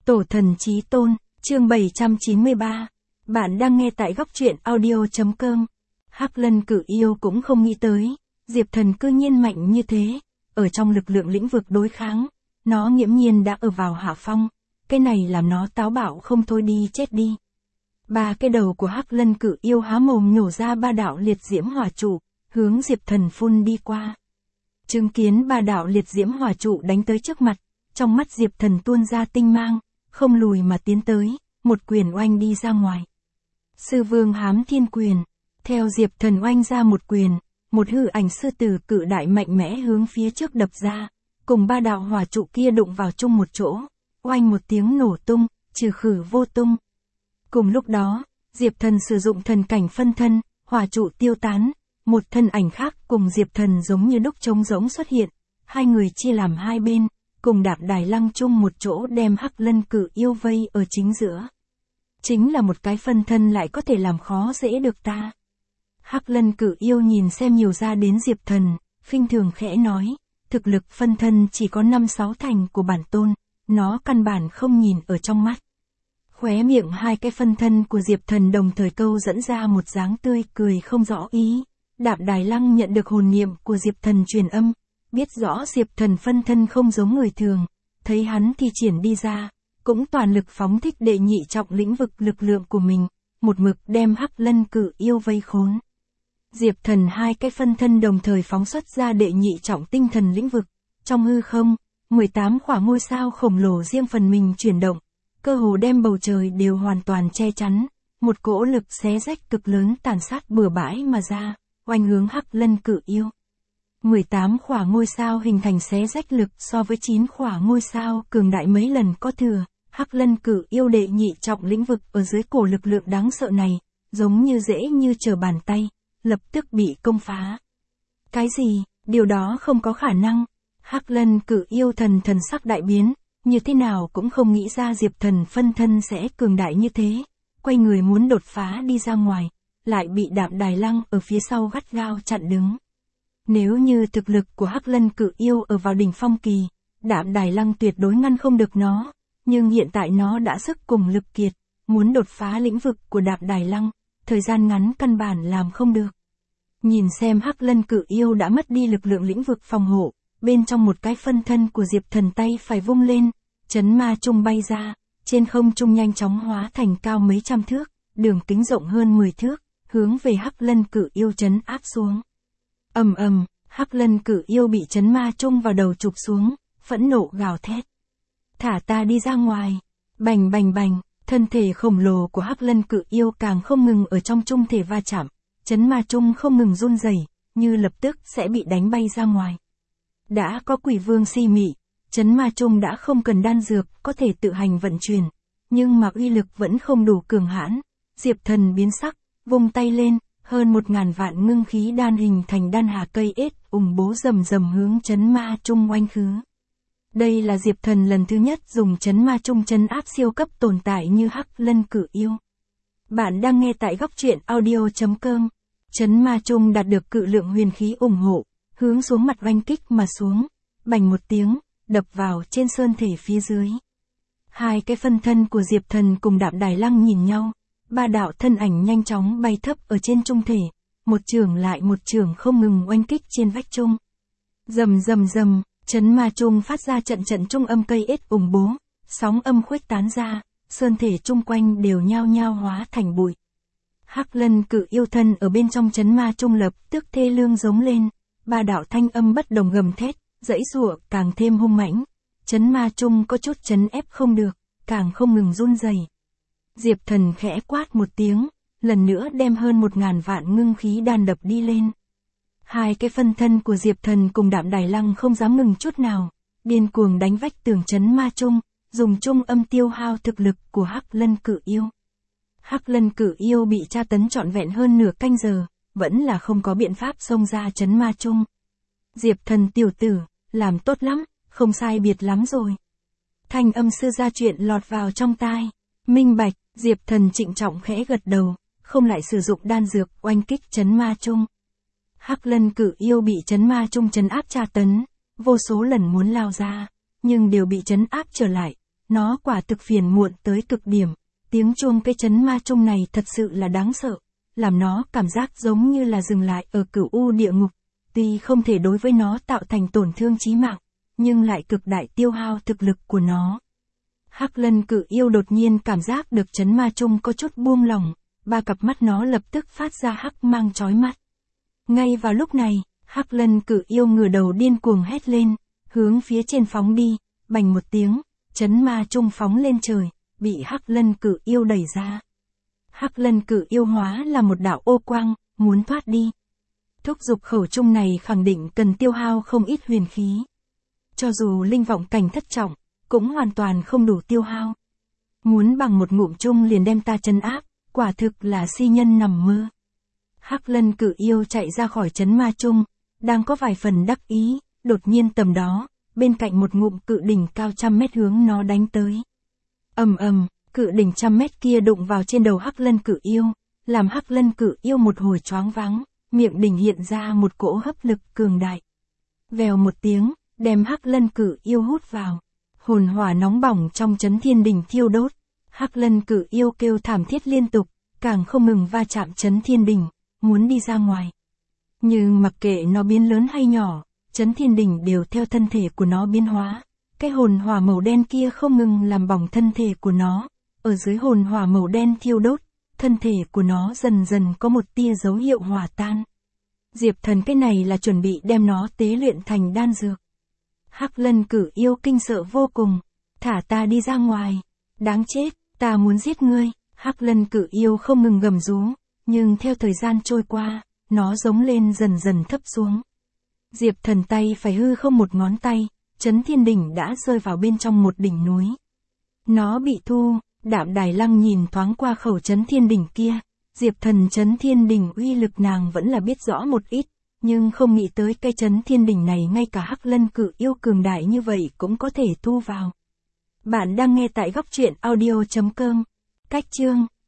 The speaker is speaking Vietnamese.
Tổ thần chí tôn, chương 793. Bạn đang nghe tại góc truyện audio.com. Hắc Lân Cử Yêu cũng không nghĩ tới, Diệp Thần cư nhiên mạnh như thế, ở trong lực lượng lĩnh vực đối kháng, nó nghiễm nhiên đã ở vào hạ phong, cái này làm nó táo bạo không thôi đi chết đi. Ba cái đầu của Hắc Lân Cử Yêu há mồm nhổ ra ba đạo liệt diễm hỏa trụ, hướng Diệp Thần phun đi qua. Chứng kiến ba đạo liệt diễm hỏa trụ đánh tới trước mặt, trong mắt Diệp Thần tuôn ra tinh mang, không lùi mà tiến tới, một quyền oanh đi ra ngoài. Sư Vương Hám Thiên Quyền, theo Diệp Thần oanh ra một quyền, một hư ảnh sư tử cự đại mạnh mẽ hướng phía trước đập ra, cùng ba đạo hỏa trụ kia đụng vào chung một chỗ, oanh một tiếng nổ tung, trừ khử vô tung. Cùng lúc đó, Diệp Thần sử dụng thần cảnh phân thân, hỏa trụ tiêu tán, một thân ảnh khác cùng Diệp Thần giống như đúc trống rỗng xuất hiện, hai người chia làm hai bên, cùng đạp đài lăng chung một chỗ đem Hắc Lân Cử Yêu vây ở chính giữa. Chính là một cái phân thân lại có thể làm khó dễ được ta. Hắc Lân Cử Yêu nhìn xem nhiều ra đến Diệp Thần, khinh thường khẽ nói, thực lực phân thân chỉ có 5-6 thành của bản tôn, nó căn bản không nhìn ở trong mắt. Khóe miệng hai cái phân thân của Diệp Thần đồng thời câu dẫn ra một dáng tươi cười không rõ ý. Đạp đài lăng nhận được hồn niệm của Diệp Thần truyền âm, biết rõ Diệp Thần phân thân không giống người thường, thấy hắn thi triển đi ra, cũng toàn lực phóng thích đệ nhị trọng lĩnh vực lực lượng của mình, một mực đem Hắc Lân Cử Yêu vây khốn. Diệp Thần hai cái phân thân đồng thời phóng xuất ra đệ nhị trọng tinh thần lĩnh vực, trong hư không, 18 quả ngôi sao khổng lồ riêng phần mình chuyển động, cơ hồ đem bầu trời đều hoàn toàn che chắn, một cỗ lực xé rách cực lớn tàn sát bừa bãi mà ra, oanh hướng Hắc Lân Cử Yêu. 18 khỏa ngôi sao hình thành xé rách lực so với 9 khỏa ngôi sao cường đại mấy lần có thừa, Hắc Lân Cử Yêu đệ nhị trọng lĩnh vực ở dưới cổ lực lượng đáng sợ này, giống như dễ như trở bàn tay, lập tức bị công phá. Cái gì, điều đó không có khả năng. Hắc Lân Cử Yêu thần sắc đại biến, như thế nào cũng không nghĩ ra Diệp Thần phân thân sẽ cường đại như thế, quay người muốn đột phá đi ra ngoài, lại bị đạp đài lăng ở phía sau gắt gao chặn đứng. Nếu như thực lực của Hắc Lân Cử Yêu ở vào đỉnh phong kỳ, đạp đài lăng tuyệt đối ngăn không được nó, nhưng hiện tại nó đã sức cùng lực kiệt, muốn đột phá lĩnh vực của đạp đài lăng, thời gian ngắn căn bản làm không được. Nhìn xem Hắc Lân Cử Yêu đã mất đi lực lượng lĩnh vực phòng hộ, bên trong một cái phân thân của Diệp Thần tay phải vung lên, chấn ma trung bay ra, trên không trung nhanh chóng hóa thành cao mấy trăm thước, đường kính rộng hơn 10 thước, hướng về Hắc Lân Cử Yêu chấn áp xuống. Ầm ầm, Hắc Lân Cử Yêu bị chấn ma trung vào đầu chụp xuống, phẫn nộ gào thét. Thả ta đi ra ngoài. Bành bành bành, thân thể khổng lồ của Hắc Lân Cử Yêu càng không ngừng ở trong trung thể va chạm, chấn ma trung không ngừng run rẩy, như lập tức sẽ bị đánh bay ra ngoài. Đã có Quỷ Vương si mị, chấn ma trung đã không cần đan dược, có thể tự hành vận chuyển, nhưng mà uy lực vẫn không đủ cường hãn. Diệp Thần biến sắc, vung tay lên, hơn 1000 vạn ngưng khí đan hình thành đan hà cây ết, bố rầm rầm hướng chấn ma trung oanh khứ. Đây là Diệp Thần lần thứ nhất dùng chấn ma trung chấn áp siêu cấp tồn tại như Hắc Lân Cử Yêu. Bạn đang nghe tại góc truyện audio.com. Chấn ma trung đạt được cự lượng huyền khí ủng hộ, hướng xuống mặt oanh kích mà xuống, bành một tiếng, đập vào trên sơn thể phía dưới. Hai cái phân thân của Diệp Thần cùng đạp đài lăng nhìn nhau, ba đạo thân ảnh nhanh chóng bay thấp ở trên trung thể, một chưởng lại một chưởng không ngừng oanh kích trên vách trung. Rầm rầm rầm, chấn ma trung phát ra trận trung âm cây ết bố, sóng âm khuếch tán ra, sơn thể chung quanh đều nhao nhao hóa thành bụi. Hắc Lân Cử Yêu thân ở bên trong chấn ma trung lập tức thê lương giống lên, ba đạo thanh âm bất đồng gầm thét, dãy giụa càng thêm hung mãnh. Chấn ma trung có chút chấn ép không được, càng không ngừng run rẩy. Diệp Thần khẽ quát một tiếng, lần nữa đem hơn 1000 vạn ngưng khí đan đập đi lên. Hai cái phân thân của Diệp Thần cùng đạp đài lăng không dám ngừng chút nào, điên cuồng đánh vách tường chấn ma trung, dùng trung âm tiêu hao thực lực của Hắc Lân Cử Yêu. Hắc Lân Cử Yêu bị tra tấn trọn vẹn hơn nửa canh giờ, vẫn là không có biện pháp xông ra chấn ma trung. Diệp Thần tiểu tử, làm tốt lắm, không sai biệt lắm rồi. Thanh âm sư gia chuyện lọt vào trong tai. Minh bạch, Diệp Thần trịnh trọng khẽ gật đầu, không lại sử dụng đan dược oanh kích chấn ma trung. Hắc Lân Cử Yêu bị chấn ma trung chấn áp tra tấn, vô số lần muốn lao ra, nhưng đều bị chấn áp trở lại, nó quả thực phiền muộn tới cực điểm. Tiếng chuông cái trấn ma chung này thật sự là đáng sợ, làm nó cảm giác giống như là dừng lại ở cửu u địa ngục. Tuy không thể đối với nó tạo thành tổn thương chí mạng, nhưng lại cực đại tiêu hao thực lực của nó. Hắc Lân Cự Yêu đột nhiên cảm giác được trấn ma chung có chút buông lỏng, ba cặp mắt nó lập tức phát ra hắc mang chói mắt. Ngay vào lúc này, Hắc Lân Cự Yêu ngửa đầu điên cuồng hét lên, hướng phía trên phóng đi, bành một tiếng, trấn ma chung phóng lên trời, bị Hắc Lân Cự Yêu đẩy ra. Hắc Lân Cự Yêu hóa là một đạo ô quang, muốn thoát đi. Thúc dục khẩu chung này khẳng định cần tiêu hao không ít huyền khí. Cho dù linh vọng cảnh thất trọng, cũng hoàn toàn không đủ tiêu hao. Muốn bằng một ngụm chung liền đem ta trấn áp, quả thực là si nhân nằm mơ. Hắc Lân Cự Yêu chạy ra khỏi trấn ma chung, đang có vài phần đắc ý, đột nhiên tầm đó, bên cạnh một ngụm cự đỉnh cao 100 mét hướng nó đánh tới. Ầm ầm, cự đỉnh 100 mét kia đụng vào trên đầu Hắc Lân Cự Yêu, làm Hắc Lân Cự Yêu một hồi choáng váng, miệng đỉnh hiện ra một cỗ hấp lực cường đại. Vèo một tiếng, đem Hắc Lân Cự Yêu hút vào. Hồn hỏa nóng bỏng trong chấn thiên đỉnh thiêu đốt. Hắc Lân Cự Yêu kêu thảm thiết liên tục, càng không ngừng va chạm chấn thiên đỉnh, muốn đi ra ngoài. Nhưng mặc kệ nó biến lớn hay nhỏ, chấn thiên đỉnh đều theo thân thể của nó biến hóa. Cái hồn hỏa màu đen kia không ngừng làm bỏng thân thể của nó. Ở dưới hồn hỏa màu đen thiêu đốt, thân thể của nó dần dần có một tia dấu hiệu hòa tan. Diệp Thần cái này là chuẩn bị đem nó tế luyện thành đan dược. Hắc Lân Cự Yêu kinh sợ vô cùng, thả ta đi ra ngoài, đáng chết, ta muốn giết ngươi. Hắc Lân Cự Yêu không ngừng gầm rú, nhưng theo thời gian trôi qua, nó giống lên dần dần thấp xuống. Diệp Thần tay phải hư không một ngón tay, chấn thiên đỉnh đã rơi vào bên trong một đỉnh núi. Nó bị thu, Đạm Đài Lăng nhìn thoáng qua khẩu chấn thiên đỉnh kia, Diệp Thần chấn thiên đỉnh uy lực nàng vẫn là biết rõ một ít, nhưng không nghĩ tới cây chấn thiên đỉnh này ngay cả Hắc Lân Cự Yêu cường đại như vậy cũng có thể thu vào. Bạn đang nghe tại góc truyện audio.com. Cách chương